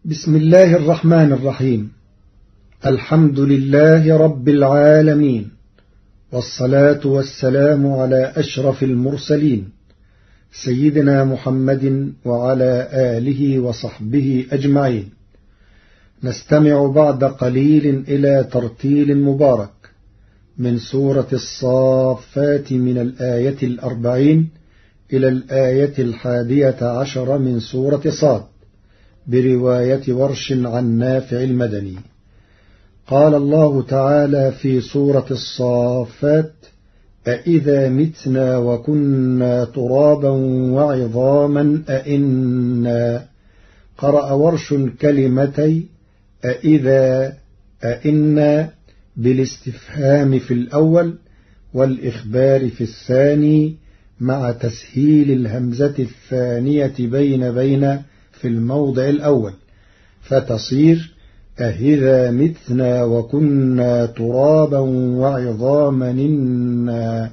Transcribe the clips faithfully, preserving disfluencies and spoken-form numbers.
بسم الله الرحمن الرحيم. الحمد لله رب العالمين، والصلاة والسلام على أشرف المرسلين سيدنا محمد وعلى آله وصحبه أجمعين. نستمع بعد قليل إلى ترتيل مبارك من سورة الصافات من الآية الأربعين إلى الآية الحادية عشر من سورة صاد، برواية ورش عن نافع المدني. قال الله تعالى في سورة الصافات: أإذا متنا وكنا ترابا وعظاما أإنا. قرأ ورش كلمتي أإذا أإنا بالاستفهام في الأول والإخبار في الثاني، مع تسهيل الهمزة الثانية بين بين في الموضع الأول، فتصير أإذا متنا وكنا ترابا وعظاما إنا.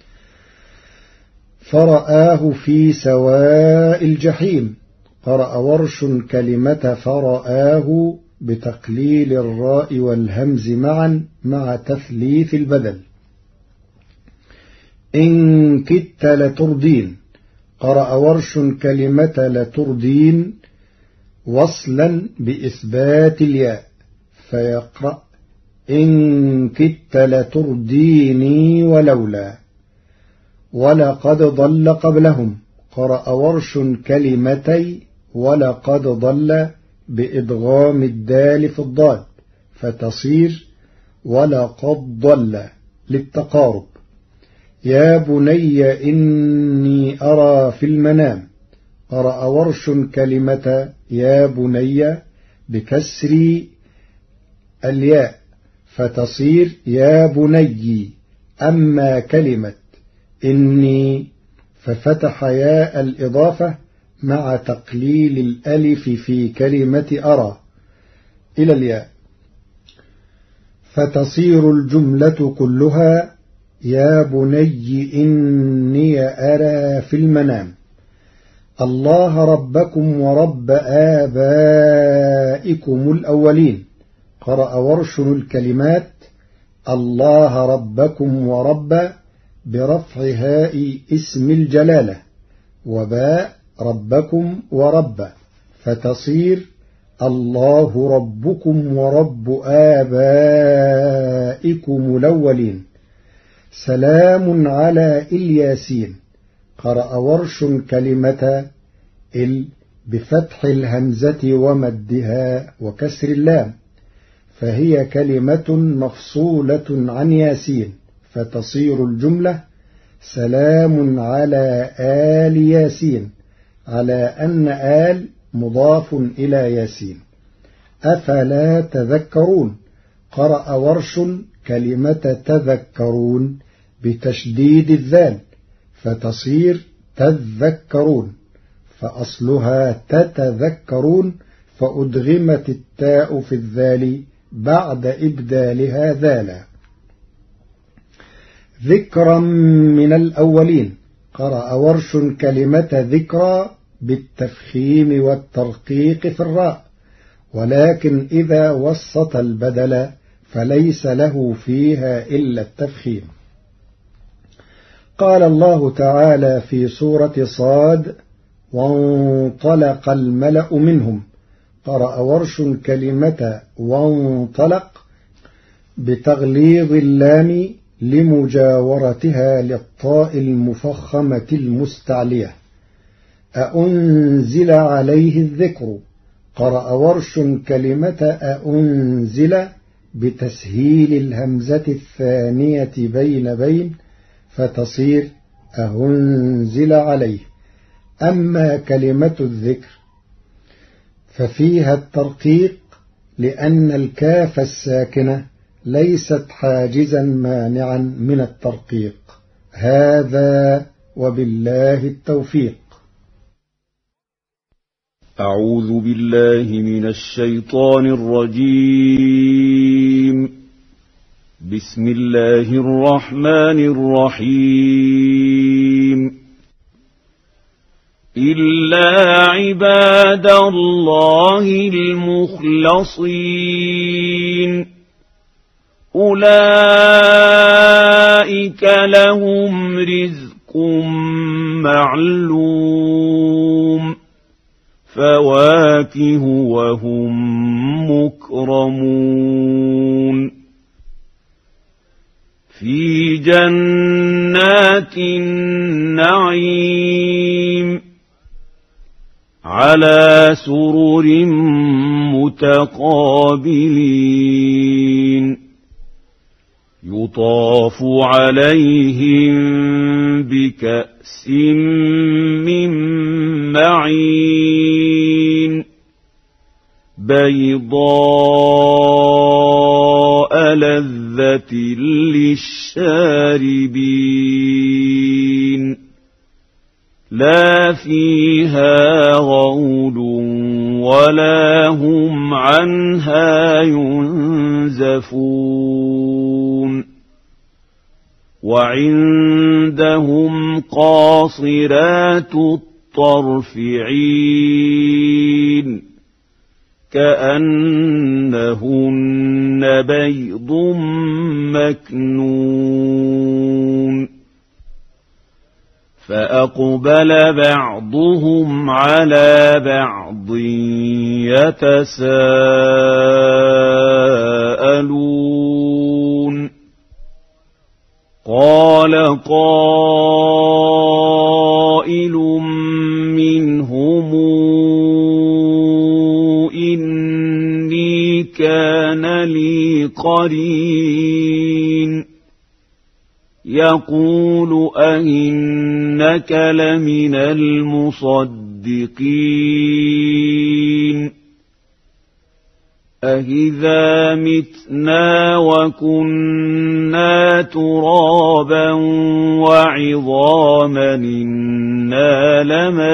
فرآه في سواء الجحيم. قرأ ورش كلمة فرآه بتقليل الراء والهمز معا مع تثليث البدل. إن كدت لتردين. قرأ ورش كلمة لتردين وصلا بإثبات الياء، فيقرأ إن كدت لترديني ولولا. ولقد ضل قبلهم. قرأ ورش كلمتي ولقد ضل بإدغام الدال في الضاد، فتصير ولقد ضل للتقارب. يا بني إني أرى في المنام. قرأ ورش كلمة يا بني بكسر الياء، فتصير يا بني. أما كلمة إني ففتح ياء الإضافة مع تقليل الألف في كلمة أرى إلى الياء، فتصير الجملة كلها يا بني إني أرى في المنام. الله ربكم ورب آبائكم الأولين. قرأ ورش الكلمات الله ربكم ورب برفع هاء اسم الجلالة، وباء ربكم ورب، فتصير الله ربكم ورب آبائكم الأولين. سلام على الياسين. قرأ ورش كلمة ال بفتح الهمزة ومدها وكسر اللام، فهي كلمة مفصولة عن ياسين، فتصير الجملة سلام على آل ياسين، على أن آل مضاف إلى ياسين. أفلا تذكرون. قرأ ورش كلمة تذكرون بتشديد الذال، فتصير تذكرون، فأصلها تتذكرون، فأدغمت التاء في الذال بعد إبدالها ذالا. ذكرا من الأولين. قرأ ورش كلمة ذكرى بالتفخيم والترقيق في الراء، ولكن إذا وسط البدل فليس له فيها إلا التفخيم. قال الله تعالى في سورة صاد: وانطلق الملأ منهم. قرأ ورش كلمة وانطلق بتغليظ اللام لمجاورتها للطاء المفخمة المستعلية. أأنزل عليه الذكر. قرأ ورش كلمة أأنزل بتسهيل الهمزة الثانية بين بين، فتصير أأنزل عليه. أما كلمة الذكر ففيها الترقيق، لأن الكاف الساكنة ليست حاجزا مانعا من الترقيق. هذا وبالله التوفيق. أعوذ بالله من الشيطان الرجيم. بسم الله الرحمن الرحيم. إلا عباد الله المخلصين أولئك لهم رزق معلوم فواكه وهم مكرمون في جنات النعيم على سرر متقابلين يطاف عليهم بكأس من معين بيضاء لذة للشاربين لا فيها غول ولا هم عنها ينزفون وعندهم قاصرات الطرف عين كأنهن بيض مكنون فأقبل بعضهم على بعض يتساءلون قال قائل منهم إني كان لي قرين يقول أئنك لمن المصدقين أإذا متنا وكنا ترابا وعظاما إنا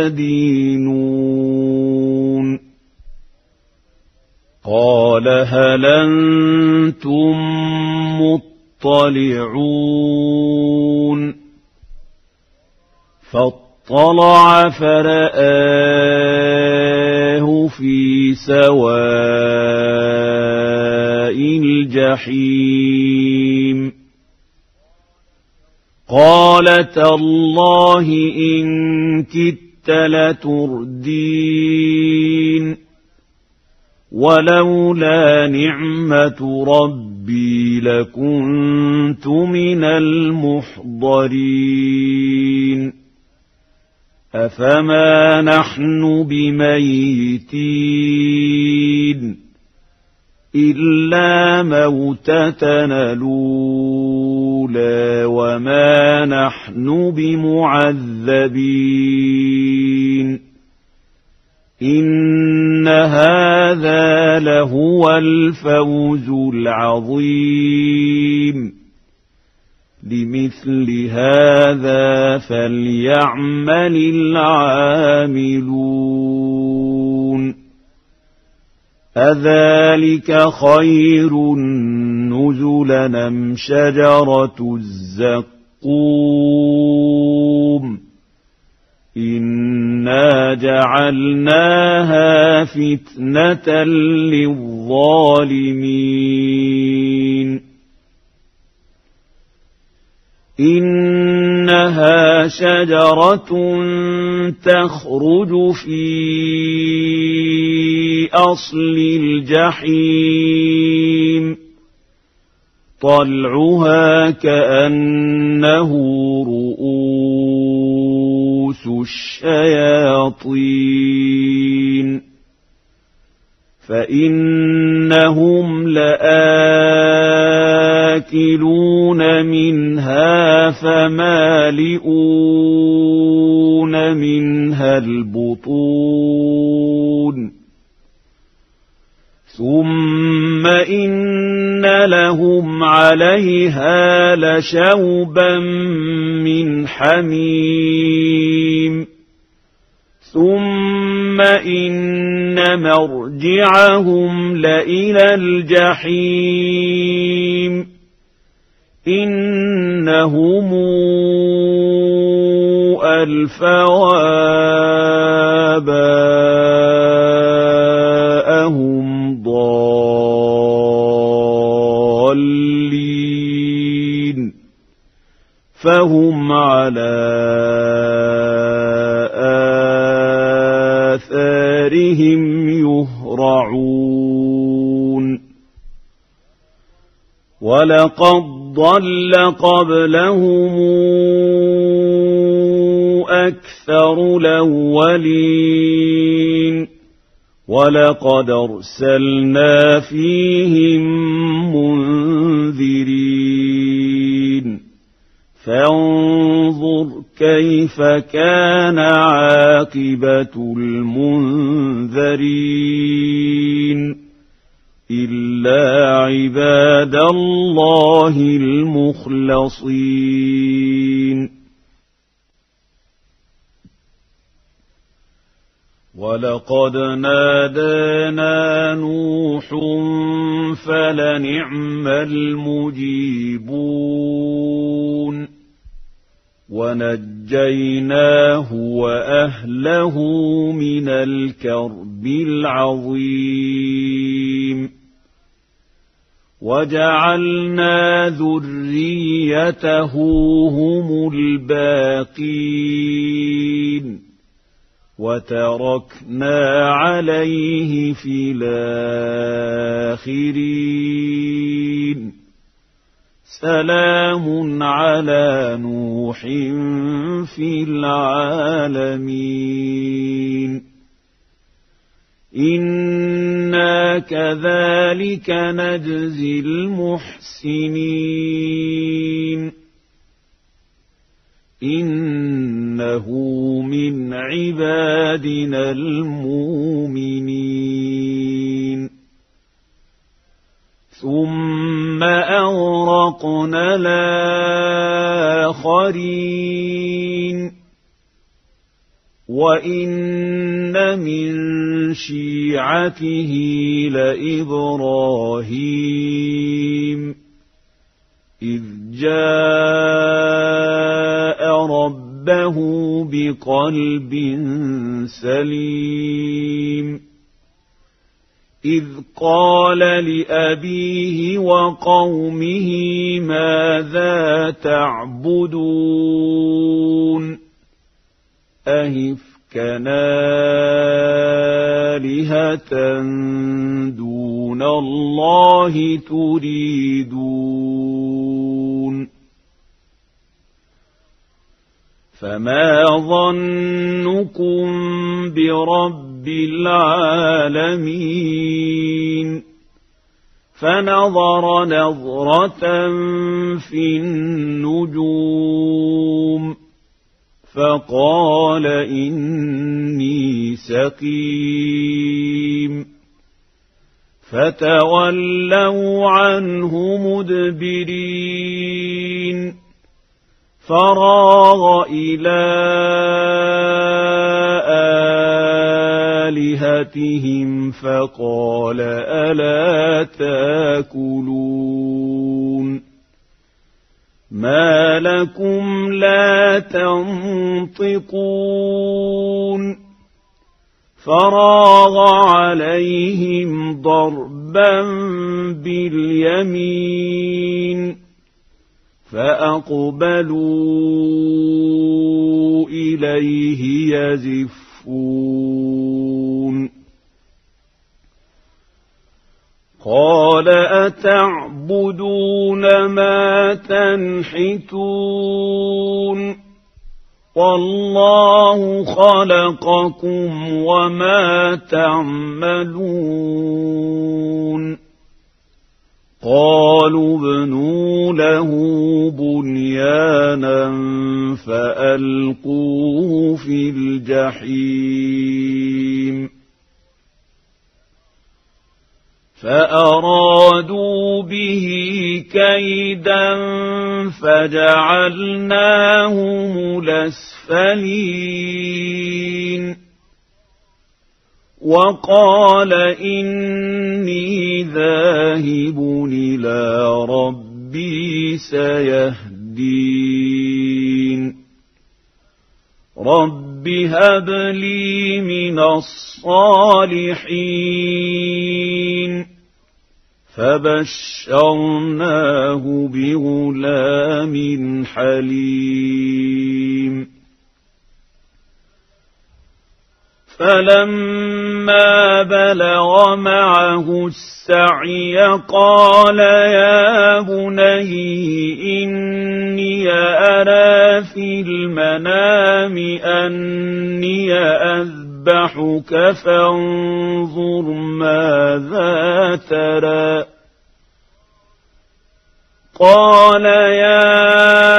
لمدينون قال هل أنتم مطلعون فاطلع فرآه في سواء الجحيم قال تالله إن كدت لتردين ولولا نعمة ربي لكنت من المحضرين أفما نحن بميتين إلا موتتنا الأولى وما نحن بمعذبين إن هذا لهو الفوز العظيم لمثل هذا فليعمل العاملون أذلك خير نزلا أم شجرة الزقوم إنا جعلناها فتنة للظالمين إنها شجرة تخرج في أصل الجحيم طلعها كأنه رؤوس الشياطين فإنهم لآكلون منها فمالئون منها البطون ثم إن لهم عليها لشوبا من حميم ثم إن مرجعهم لإلى الجحيم إنهم ألف وآباءهم ضالين فهم على آثارهم يهرعون ولقد ضل قبلهم أكثر الأولين ولقد أرسلنا فيهم منذرين فانظر كيف كان عاقبة المنذرين إلا عباد الله المخلصين ولقد نادانا نوح فلنعم المجيبون ونجيناه وأهله من الكرب العظيم وجعلنا ذريته هم الباقين وتركنا عليه في الآخرين سلام على نوح في العالمين إنا كذلك نجزي المحسنين إنه من عبادنا المؤمنين ثم أغرقنا الآخرين وإن من شيعته لإبراهيم إذ جاء ربه بقلب سليم إذ قال لأبيه وقومه ماذا تعبدون أئفكا آلهة دون الله تريدون فما ظنكم برب العالمين فنظر نظرة في النجوم فقال إني سقيم فتولوا عنه مدبرين فراغ إلى آلهتهم فقال ألا تاكلون ما لكم لا تنطقون فراغ عليهم ضربا باليمين فأقبلوا إليه يزفون قال أتعبدون ما تنحتون والله خلقكم وما تعملون قالوا ابنوا له بنيانا فألقوه في الجحيم فأرادوا به كيدا فجعلناهم الأسفلين وقال إني ذاهب إلى ربي سيهدين رب هب لي من الصالحين فبشرناه بغلام حليم فلما بلغ معه السعي قال يا بني إني أرى في المنام أني أذبحك فانظر ماذا ترى قال يا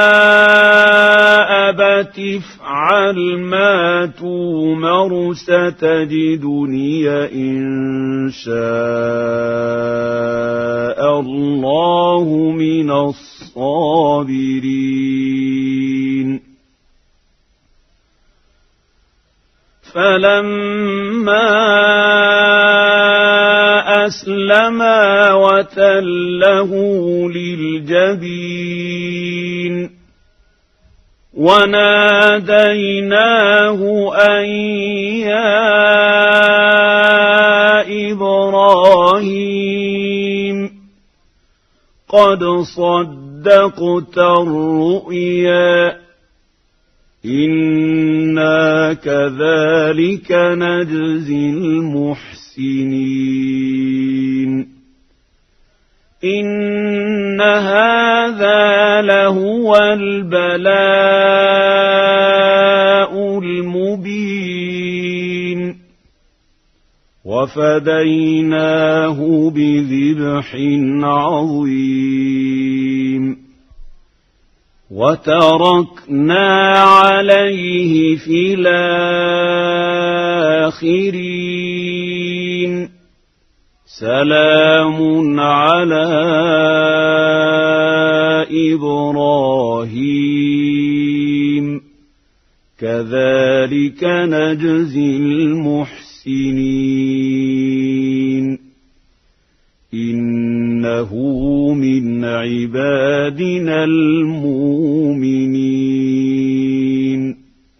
أبت افعل ما تؤمر ستجدني إن شاء الله من الصابرين فلما أسلما وتله للجبين وناديناه أن يا إبراهيم قد صدقت الرؤيا إنا كذلك نجزي المحسنين إن هذا لهو البلاء المبين وفديناه بذبح عظيم وتركنا عليه في الآخرين سلام على إبراهيم كذلك نجزي المحسنين إنه من عبادنا المؤمنين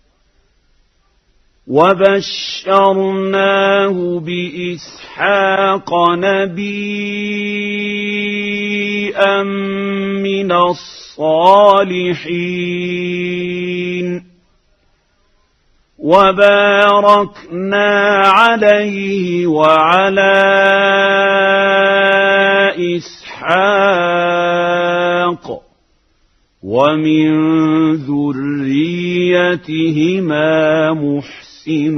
وبشرناه بإسحاق نبيا من الصالحين وباركنا عليه وعلى إسحاق ومن ذريتهما محسن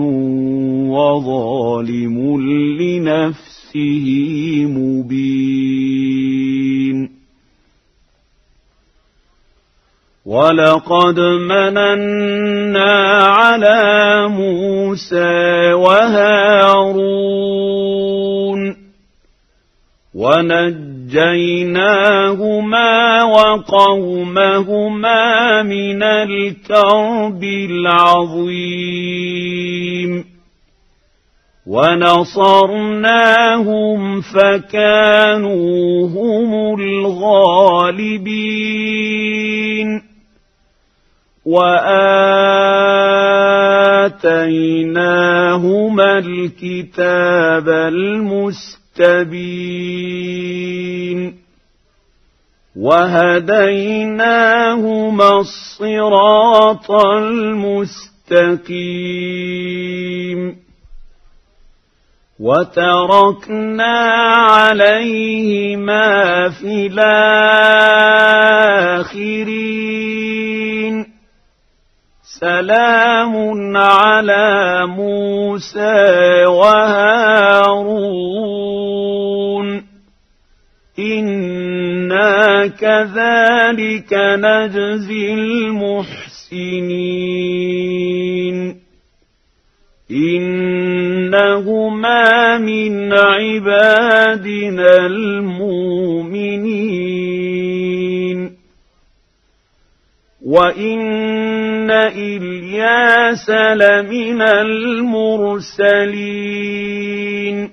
وظالم لنفسه مبين ولقد مننا على موسى وهارون ونجيناهما وقومهما من الكرب العظيم ونصرناهم فكانوا هم الغالبين وآتيناهما الكتاب المستبين وهديناهما الصراط المستقيم وتركنا عليهما في الآخرين سلام على موسى وهارون إنا كذلك نجزي المحسنين إنهما من عبادنا المؤمنين وإن إلياس لمن المرسلين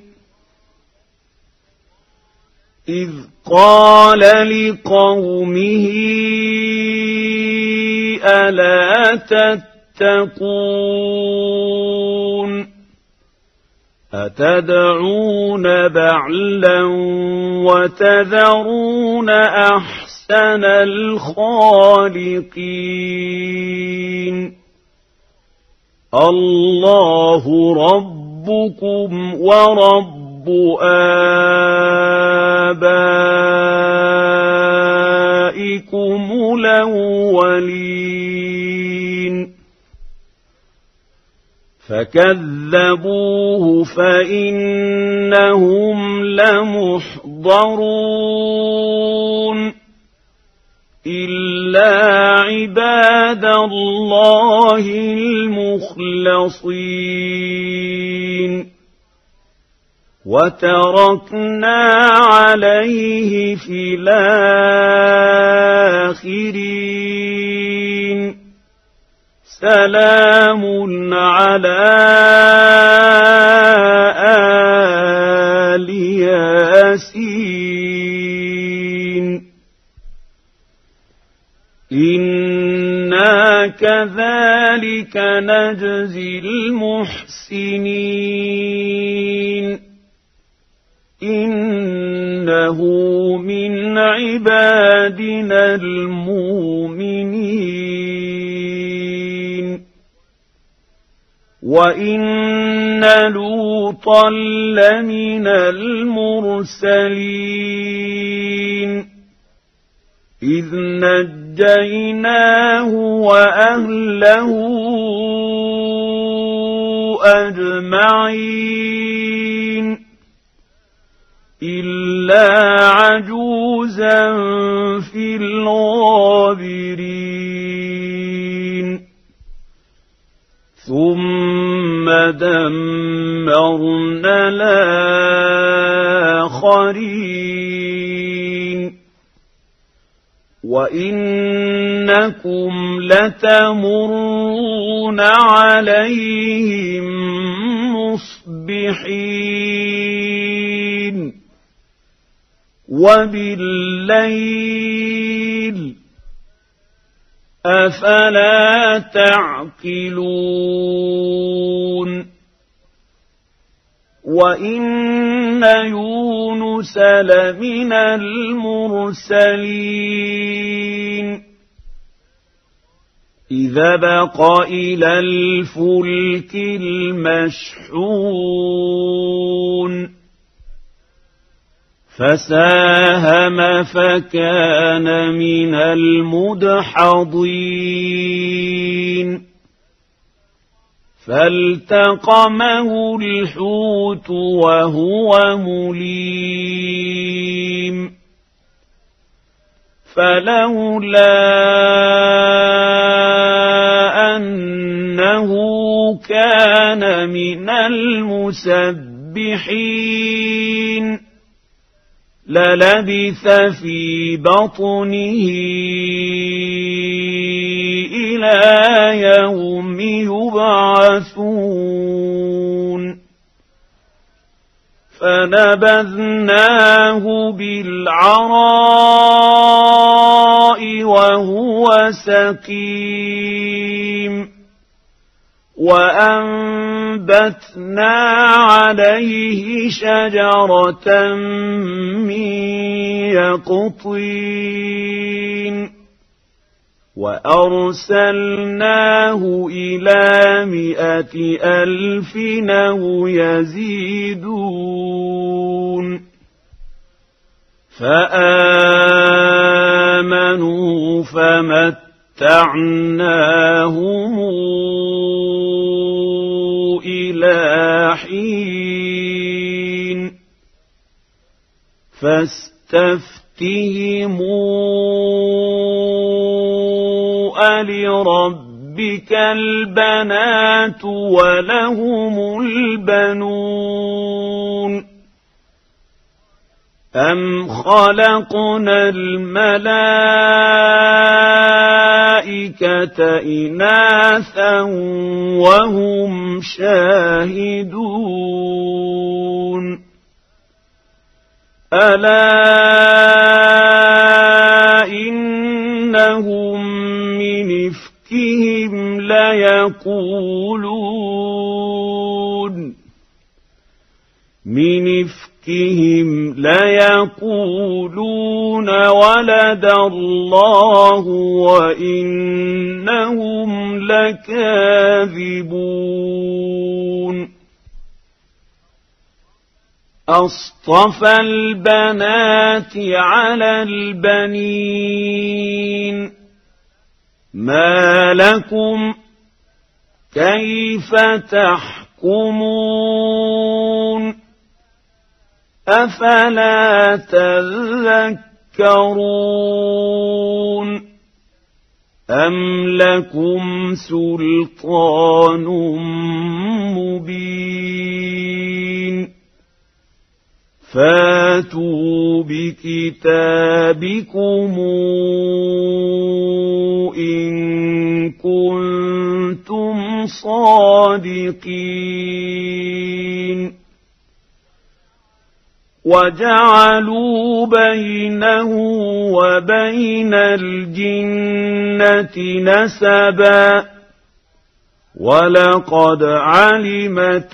إذ قال لقومه ألا تتقون تتقون أتدعون بعلا وتذرون أحسن الخالقين الله ربكم ورب آبائكم الأولين فكذبوه فإنهم لمحضرون إلا عباد الله المخلصين وتركنا عليه في الآخرين سلام على آل ياسين إنا كذلك نجزي المحسنين إنه من عبادنا المؤمنين وإن لوطا لمن المرسلين إذ نجيناه وأهله أجمعين إلا عجوزا في الغابرين ثم دمرنا الآخرين وإنكم لتمرون عليهم مصبحين وبالليل أفلا تعقلون وإن يونس لمن المرسلين إذا بق إلى الفلك المشحون فساهم فكان من المدحضين فالتقمه الحوت وهو مليم فلولا أنه كان من المسبحين للبث في بطنه إلى يوم يبعثون فنبذناه بالعراء وهو سقيم وأنبتنا عليه شجرة من يقطين وأرسلناه إلى مائة ألف أو يزيدون فآمنوا فمتعناهم إلى حين فاستفتهموا ألربك البنات ولهم البنون أم خلقنا الملائكة إناثا وهم شاهدون ألا إنهم من إفكهم ليقولون ليقولون من إفكهم ليقولون ولد الله وإنهم لكاذبون أصطفى البنات على البنين ما لكم كيف تحكمون أفلا تذكرون أم لكم سلطان مبين فاتوا بكتابكم إن كنتم صادقين وجعلوا بينه وبين الجنة نسبا ولقد علمت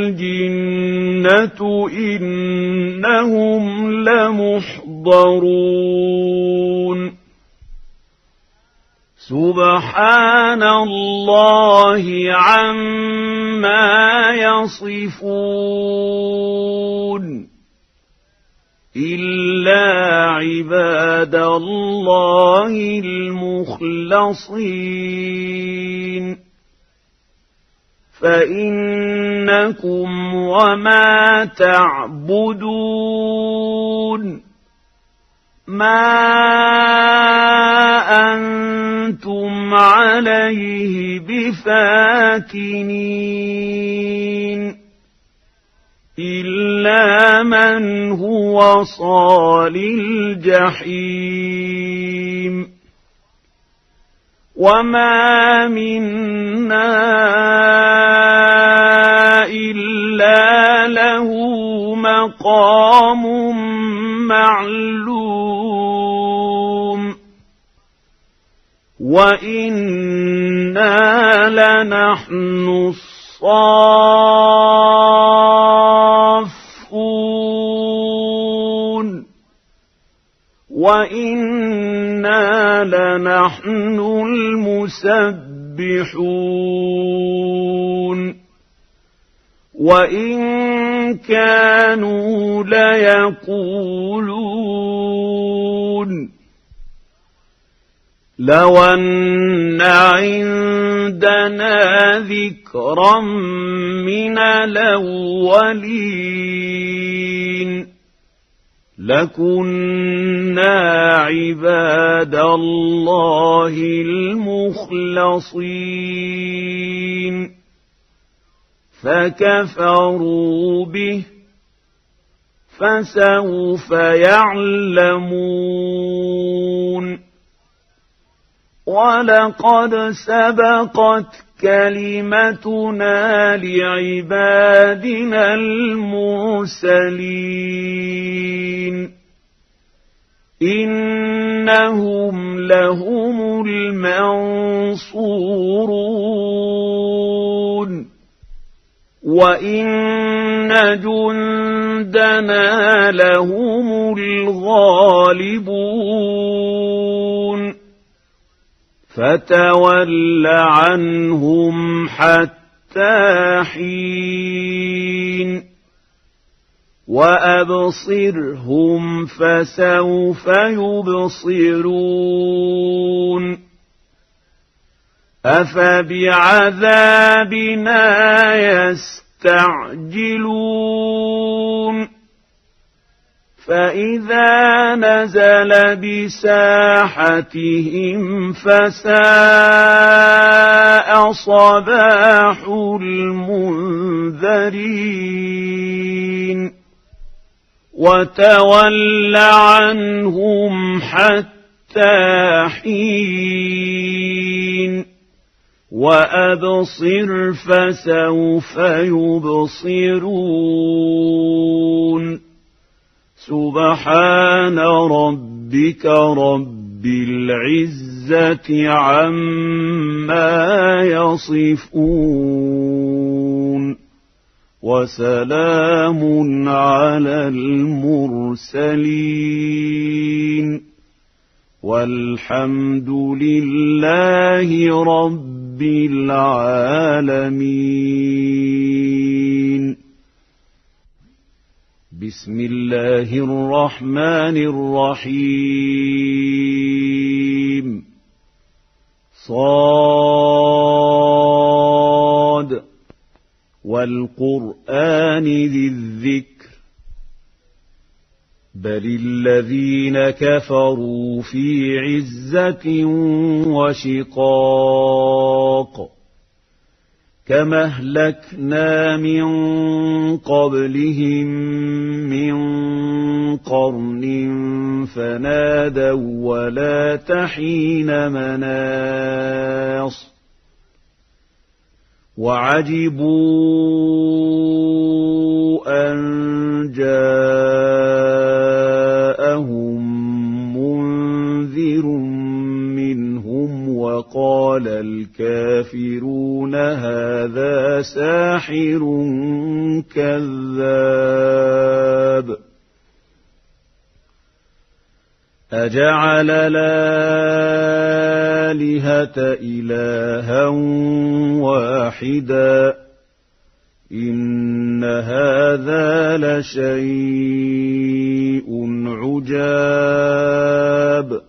الجنة إنهم لمحضرون سبحان الله عما يصفون إلا عباد الله المخلصين فإنكم وما تعبدون ما أنتم عليه بفاتنين إلا من هو صال الجحيم وما منا إلا له مقام معلوم وإنا لنحن الصافون وإنا لنحن المسبحون وإن كانوا ليقولون لو أن عندنا ذكرا من الأولين لكنا عباد الله المخلصين فكفروا به فسوف يعلمون ولقد سبقت كلمتنا لعبادنا المرسلين إنهم لهم المنصورون وإن جندنا لهم الغالبون فتول عنهم حتى حين وأبصرهم فسوف يبصرون أفبعذابنا يستعجلون فإذا نزل بساحتهم فساء صباح المنذرين وتول عنهم حتى حين وأبصر فسوف يبصرون سبحان ربك رب العزة عما عما يصفون وسلام على المرسلين والحمد لله رب العالمين. بسم الله الرحمن الرحيم. صاد والقرآن ذي الذكر بل الذين كفروا في عزة وشقاق كما أهلكنا من قبلهم من قرن فنادوا ولا تحين مناص وعجبوا أن جاءهم منذر منهم وقال الكافرون هذا ساحر كذاب أجعل الآلهة إلها واحدا إن هذا لشيء عجاب.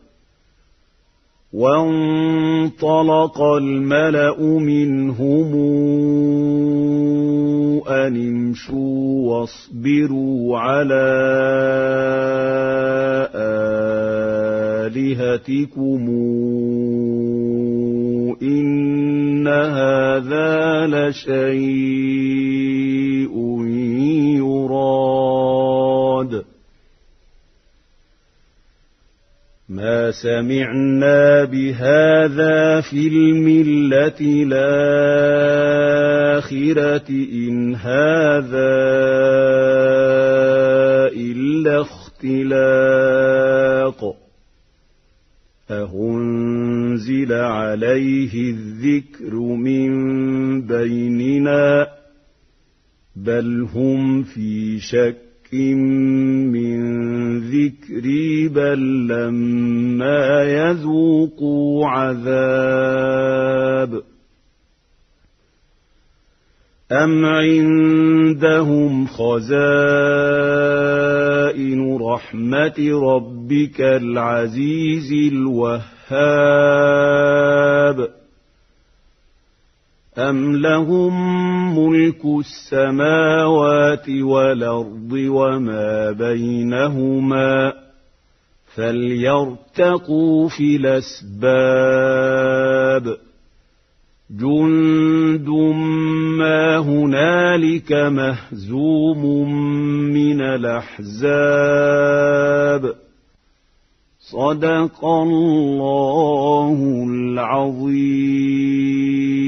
وانطلق الملأ منهم أن امشوا واصبروا على آلهتكم إن هذا لشيء يراد ما سمعنا بهذا في الملة الآخرة إن هذا إلا اختلاق أهنزل عليه الذكر من بيننا بل هم في شك من ذكري بل لما يذوقوا عذاب أم عندهم خزائن رحمة ربك العزيز الوهاب أم لهم ملك السماوات والأرض وما بينهما فليرتقوا في الأسباب جند ما هنالك مهزوم من الأحزاب صدق الله العظيم.